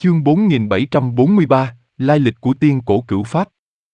Chương 4743, Lai lịch của tiên cổ cửu Pháp.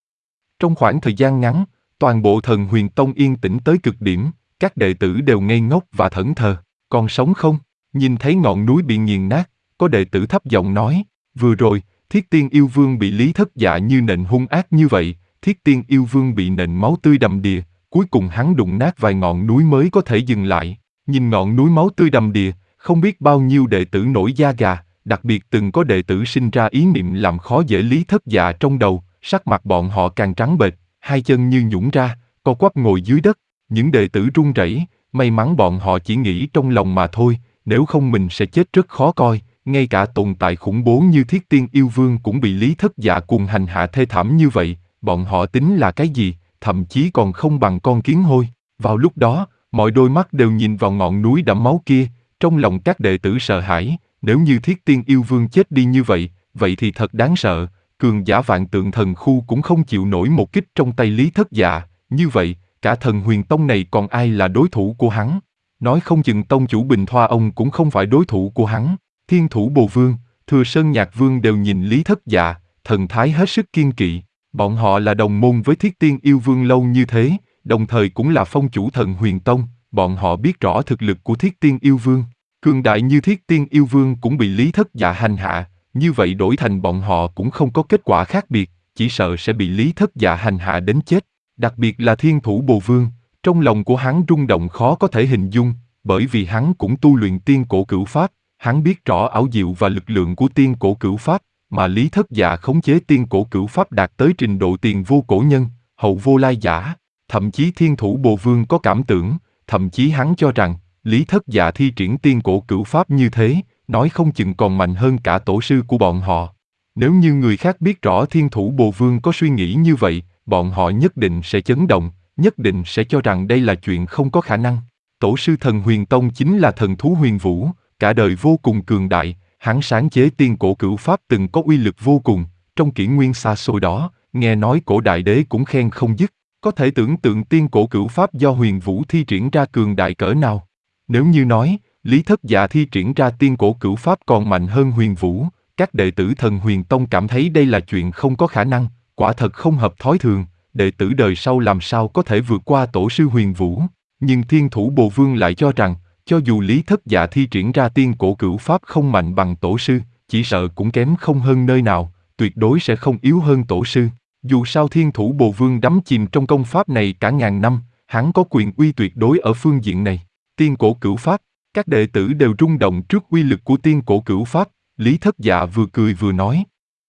Trong khoảng thời gian ngắn, toàn bộ Thần Huyền Tông yên tĩnh tới cực điểm, các đệ tử đều ngây ngốc và thẫn thờ. Còn sống không? Nhìn thấy ngọn núi bị nghiền nát, có đệ tử thấp giọng nói, vừa rồi, Thiết Tiên Yêu Vương bị Lý Thất Dạ như nện hung ác như vậy, Thiết Tiên Yêu Vương bị nện máu tươi đầm đìa, cuối cùng hắn đụng nát vài ngọn núi mới có thể dừng lại. Nhìn ngọn núi máu tươi đầm đìa, không biết bao nhiêu đệ tử nổi da gà, đặc biệt từng có đệ tử sinh ra ý niệm làm khó dễ Lý Thất Dạ trong đầu, sắc mặt bọn họ càng trắng bệch, hai chân như nhũn ra, co quắp ngồi dưới đất. Những đệ tử run rẩy, may mắn bọn họ chỉ nghĩ trong lòng mà thôi, nếu không mình sẽ chết rất khó coi. Ngay cả tồn tại khủng bố như Thiết Tiên Yêu Vương cũng bị Lý Thất Dạ cuồng hành hạ thê thảm như vậy, bọn họ tính là cái gì, thậm chí còn không bằng con kiến hôi. Vào lúc đó, mọi đôi mắt đều nhìn vào ngọn núi đẫm máu kia, trong lòng các đệ tử sợ hãi, nếu như Thiết Tiên Yêu Vương chết đi như vậy, vậy thì thật đáng sợ, cường giả Vạn Tượng Thần Khu cũng không chịu nổi một kích trong tay Lý Thất Dạ, như vậy, cả Thần Huyền Tông này còn ai là đối thủ của hắn? Nói không chừng tông chủ Bình Thoa ông cũng không phải đối thủ của hắn. Thiên Thủ Bồ Vương, Thừa Sơn Nhạc Vương đều nhìn Lý Thất Dạ, thần thái hết sức kiên kỵ. Bọn họ là đồng môn với Thiết Tiên Yêu Vương lâu như thế, đồng thời cũng là phong chủ Thần Huyền Tông, bọn họ biết rõ thực lực của Thiết Tiên Yêu Vương. Cường đại như Thiết Tiên Yêu Vương cũng bị Lý Thất Dạ hành hạ, như vậy đổi thành bọn họ cũng không có kết quả khác biệt, chỉ sợ sẽ bị Lý Thất Dạ hành hạ đến chết. Đặc biệt là Thiên Thủ Bồ Vương, trong lòng của hắn rung động khó có thể hình dung, bởi vì hắn cũng tu luyện tiên cổ cửu Pháp. Hắn biết rõ ảo diệu và lực lượng của tiên cổ cửu Pháp, mà Lý Thất Dạ khống chế tiên cổ cửu Pháp đạt tới trình độ tiền vô cổ nhân, hậu vô lai giả. Thậm chí Thiên Thủ Bồ Vương có cảm tưởng, thậm chí hắn cho rằng, Lý Thất Dạ thi triển tiên cổ cửu Pháp như thế, nói không chừng còn mạnh hơn cả tổ sư của bọn họ. Nếu như người khác biết rõ Thiên Thủ Bồ Vương có suy nghĩ như vậy, bọn họ nhất định sẽ chấn động, nhất định sẽ cho rằng đây là chuyện không có khả năng. Tổ sư Thần Huyền Tông chính là thần thú Huyền Vũ, cả đời vô cùng cường đại, hắn sáng chế tiên cổ cửu Pháp từng có uy lực vô cùng, trong kỷ nguyên xa xôi đó, nghe nói cổ đại đế cũng khen không dứt, có thể tưởng tượng tiên cổ cửu Pháp do Huyền Vũ thi triển ra cường đại cỡ nào. Nếu như nói, Lý Thất Dạ thi triển ra tiên cổ cửu Pháp còn mạnh hơn Huyền Vũ, các đệ tử Thần Huyền Tông cảm thấy đây là chuyện không có khả năng, quả thật không hợp thói thường, đệ tử đời sau làm sao có thể vượt qua tổ sư Huyền Vũ. Nhưng Thiên Thủ Bồ Vương lại cho rằng, cho dù Lý Thất Dạ thi triển ra tiên cổ cửu Pháp không mạnh bằng tổ sư, chỉ sợ cũng kém không hơn nơi nào, tuyệt đối sẽ không yếu hơn tổ sư. Dù sao Thiên Thủ Bồ Vương đắm chìm trong công pháp này cả ngàn năm, hắn có quyền uy tuyệt đối ở phương diện này. Tiên cổ cửu Pháp, các đệ tử đều rung động trước uy lực của tiên cổ cửu Pháp, Lý Thất Dạ vừa cười vừa nói.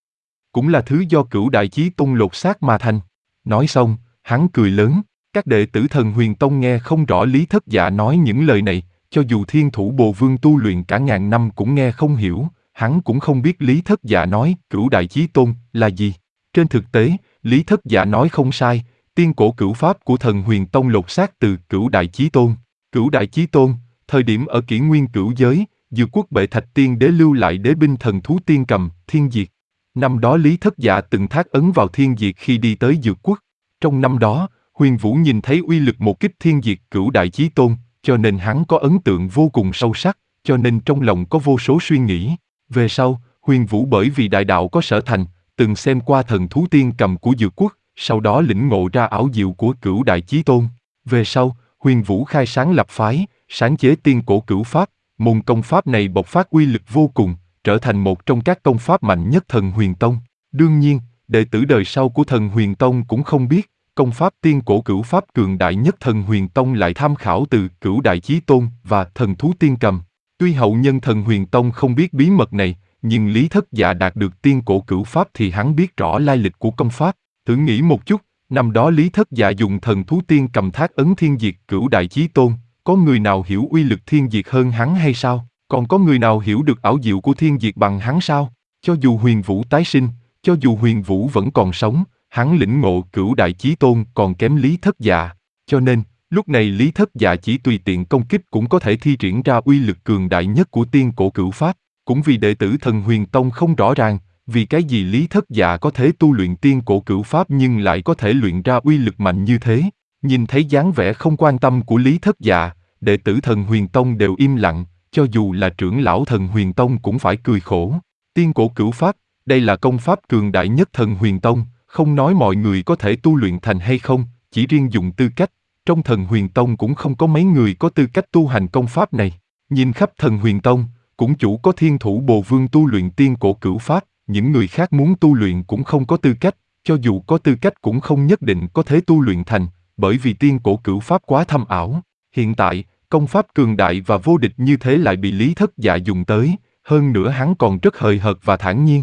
Cũng là thứ do Cửu Đại Chí Tôn lột xác mà thành. Nói xong, hắn cười lớn, các đệ tử Thần Huyền Tông nghe không rõ Lý Thất Dạ nói những lời này. Cho dù Thiên Thủ Bồ Vương tu luyện cả ngàn năm cũng nghe không hiểu, hắn cũng không biết Lý Thất Dạ nói Cửu Đại Chí Tôn là gì. Trên thực tế, Lý Thất Dạ nói không sai, tiên cổ cửu Pháp của Thần Huyền Tông lột xác từ Cửu Đại Chí Tôn. Cửu Đại Chí Tôn, thời điểm ở kỷ nguyên cửu giới, Dược Quốc Bệ Thạch Tiên Đế lưu lại đế binh thần thú tiên cầm, Thiên Diệt. Năm đó Lý Thất Dạ từng thác ấn vào Thiên Diệt khi đi tới Dược Quốc. Trong năm đó, Huyền Vũ nhìn thấy uy lực một kích Thiên Diệt Cửu Đại Chí Tôn, cho nên hắn có ấn tượng vô cùng sâu sắc, cho nên trong lòng có vô số suy nghĩ. Về sau, Huyền Vũ bởi vì đại đạo có sở thành, từng xem qua thần thú tiên cầm của Dược Quốc, sau đó lĩnh ngộ ra ảo diệu của Cửu Đại Chí Tôn. Về sau, Huyền Vũ khai sáng lập phái, sáng chế tiên cổ cửu Pháp, môn công pháp này bộc phát uy lực vô cùng, trở thành một trong các công pháp mạnh nhất Thần Huyền Tông. Đương nhiên, đệ tử đời sau của Thần Huyền Tông cũng không biết, công pháp tiên cổ cửu Pháp cường đại nhất Thần Huyền Tông lại tham khảo từ Cửu Đại Chí Tôn và thần thú tiên cầm. Tuy hậu nhân Thần Huyền Tông không biết bí mật này, nhưng Lý Thất Dạ đạt được tiên cổ cửu Pháp thì hắn biết rõ lai lịch của công pháp. Thử nghĩ một chút, năm đó Lý Thất Dạ dùng thần thú tiên cầm thác ấn Thiên Diệt Cửu Đại Chí Tôn, có người nào hiểu uy lực Thiên Diệt hơn hắn hay sao? Còn có người nào hiểu được ảo diệu của Thiên Diệt bằng hắn sao? Cho dù Huyền Vũ tái sinh, cho dù Huyền Vũ vẫn còn sống, hắn lĩnh ngộ Cửu Đại Chí Tôn còn kém Lý Thất Dạ. Cho nên, lúc này Lý Thất Dạ chỉ tùy tiện công kích cũng có thể thi triển ra uy lực cường đại nhất của tiên cổ cửu Pháp. Cũng vì đệ tử Thần Huyền Tông không rõ ràng, vì cái gì Lý Thất Dạ có thể tu luyện tiên cổ cửu Pháp nhưng lại có thể luyện ra uy lực mạnh như thế. Nhìn thấy dáng vẻ không quan tâm của Lý Thất Dạ, đệ tử Thần Huyền Tông đều im lặng, cho dù là trưởng lão Thần Huyền Tông cũng phải cười khổ. Tiên cổ cửu pháp, đây là công pháp cường đại nhất Thần Huyền Tông, không nói mọi người có thể tu luyện thành hay không, chỉ riêng dùng tư cách, trong Thần Huyền Tông cũng không có mấy người có tư cách tu hành công pháp này. Nhìn khắp Thần Huyền Tông, cũng chủ có Thiên Thủ Bồ Vương tu luyện tiên cổ cửu pháp, những người khác muốn tu luyện cũng không có tư cách, cho dù có tư cách cũng không nhất định có thể tu luyện thành, bởi vì tiên cổ cửu pháp quá thâm ảo. Hiện tại, công pháp cường đại và vô địch như thế lại bị Lý Thất Dạ dùng tới, hơn nữa hắn còn rất hời hợt và thản nhiên.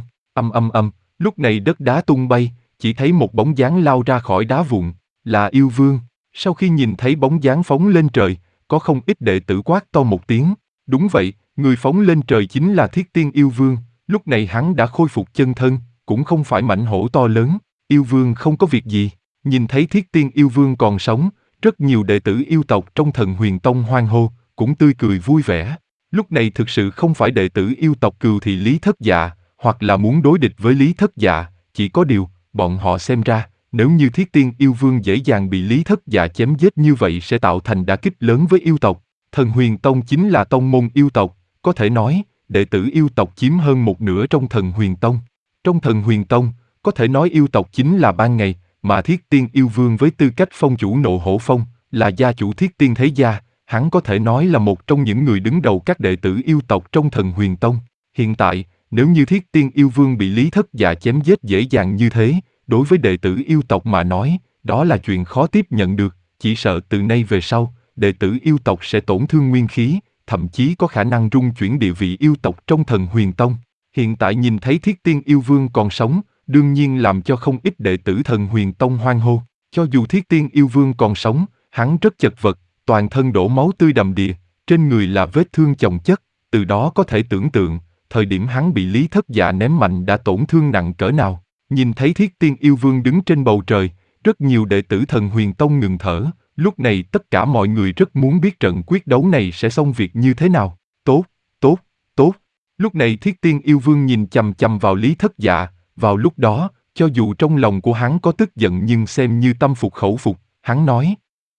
Lúc này đất đá tung bay, chỉ thấy một bóng dáng lao ra khỏi đá vụn, là yêu vương. Sau khi nhìn thấy bóng dáng phóng lên trời, có không ít đệ tử quát to một tiếng. Đúng vậy, người phóng lên trời chính là Thiết Tiên Yêu Vương, lúc này hắn đã khôi phục chân thân, cũng không phải mãnh hổ to lớn. Yêu Vương không có việc gì, nhìn thấy Thiết Tiên Yêu Vương còn sống, rất nhiều đệ tử yêu tộc trong Thần Huyền Tông hoan hô, cũng tươi cười vui vẻ. Lúc này thực sự không phải đệ tử yêu tộc Cừu Thị Lý Thất Dạ, hoặc là muốn đối địch với Lý Thất Dạ, chỉ có điều, bọn họ xem ra, nếu như Thiết Tiên Yêu Vương dễ dàng bị Lý Thất Dạ chém giết như vậy sẽ tạo thành đả kích lớn với yêu tộc. Thần Huyền Tông chính là tông môn yêu tộc, có thể nói, đệ tử yêu tộc chiếm hơn một nửa trong Thần Huyền Tông. Trong Thần Huyền Tông, có thể nói yêu tộc chính là ban ngày, mà Thiết Tiên Yêu Vương với tư cách phong chủ Nộ Hổ Phong, là gia chủ Thiết Tiên Thế Gia, hắn có thể nói là một trong những người đứng đầu các đệ tử yêu tộc trong Thần Huyền Tông. Hiện tại, nếu như Thiết Tiên Yêu Vương bị Lý Thất Dạ chém giết dễ dàng như thế, đối với đệ tử yêu tộc mà nói, đó là chuyện khó tiếp nhận được, chỉ sợ từ nay về sau, đệ tử yêu tộc sẽ tổn thương nguyên khí, thậm chí có khả năng rung chuyển địa vị yêu tộc trong Thần Huyền Tông. Hiện tại nhìn thấy Thiết Tiên Yêu Vương còn sống, đương nhiên làm cho không ít đệ tử Thần Huyền Tông hoan hô. Cho dù Thiết Tiên Yêu Vương còn sống, hắn rất chật vật, toàn thân đổ máu tươi đầm đìa, trên người là vết thương chồng chất, từ đó có thể tưởng tượng, thời điểm hắn bị Lý Thất Dạ ném mạnh đã tổn thương nặng cỡ nào. Nhìn thấy Thiết Tiên Yêu Vương đứng trên bầu trời, rất nhiều đệ tử Thần Huyền Tông ngừng thở, lúc này tất cả mọi người rất muốn biết trận quyết đấu này sẽ xong việc như thế nào. Tốt, tốt, tốt. Lúc này Thiết Tiên Yêu Vương nhìn chằm chằm vào Lý Thất Dạ, vào lúc đó, cho dù trong lòng của hắn có tức giận nhưng xem như tâm phục khẩu phục, hắn nói.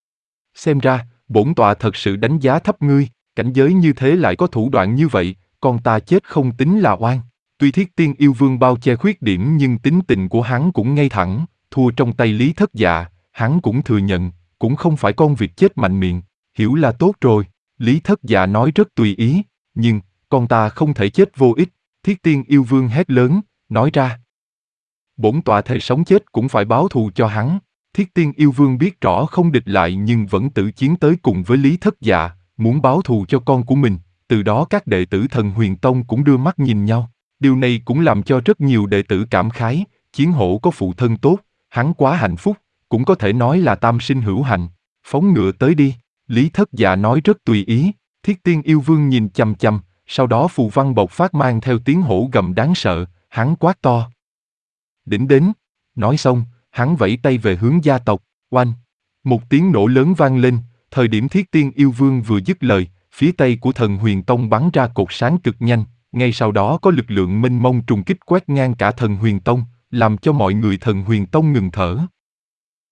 Xem ra, bổn tọa thật sự đánh giá thấp ngươi, cảnh giới như thế lại có thủ đoạn như vậy, con ta chết không tính là oan. Tuy Thiết Tiên Yêu Vương bao che khuyết điểm nhưng tính tình của hắn cũng ngay thẳng, thua trong tay Lý Thất Dạ, hắn cũng thừa nhận, cũng không phải con vịt chết mạnh miệng, hiểu là tốt rồi. Lý Thất Dạ nói rất tùy ý, nhưng, con ta không thể chết vô ích. Thiết Tiên Yêu Vương hét lớn, nói ra. Bổn tọa thề sống chết cũng phải báo thù cho hắn. Thiết Tiên Yêu Vương biết rõ không địch lại nhưng vẫn tự chiến tới cùng với Lý Thất Dạ, muốn báo thù cho con của mình, từ đó các đệ tử Thần Huyền Tông cũng đưa mắt nhìn nhau. Điều này cũng làm cho rất nhiều đệ tử cảm khái, Chiến Hổ có phụ thân tốt, hắn quá hạnh phúc, cũng có thể nói là tam sinh hữu hạnh. Phóng ngựa tới đi, Lý Thất Dạ nói rất tùy ý. Thiết Tiên Yêu Vương nhìn chằm chằm, sau đó phù văn bộc phát mang theo tiếng hổ gầm đáng sợ, hắn quát to. Đỉnh đến, nói xong, hắn vẫy tay về hướng gia tộc, oanh. Một tiếng nổ lớn vang lên, thời điểm Thiết Tiên Yêu Vương vừa dứt lời, phía tây của Thần Huyền Tông bắn ra cột sáng cực nhanh, ngay sau đó có lực lượng mênh mông trùng kích quét ngang cả Thần Huyền Tông, làm cho mọi người Thần Huyền Tông ngừng thở.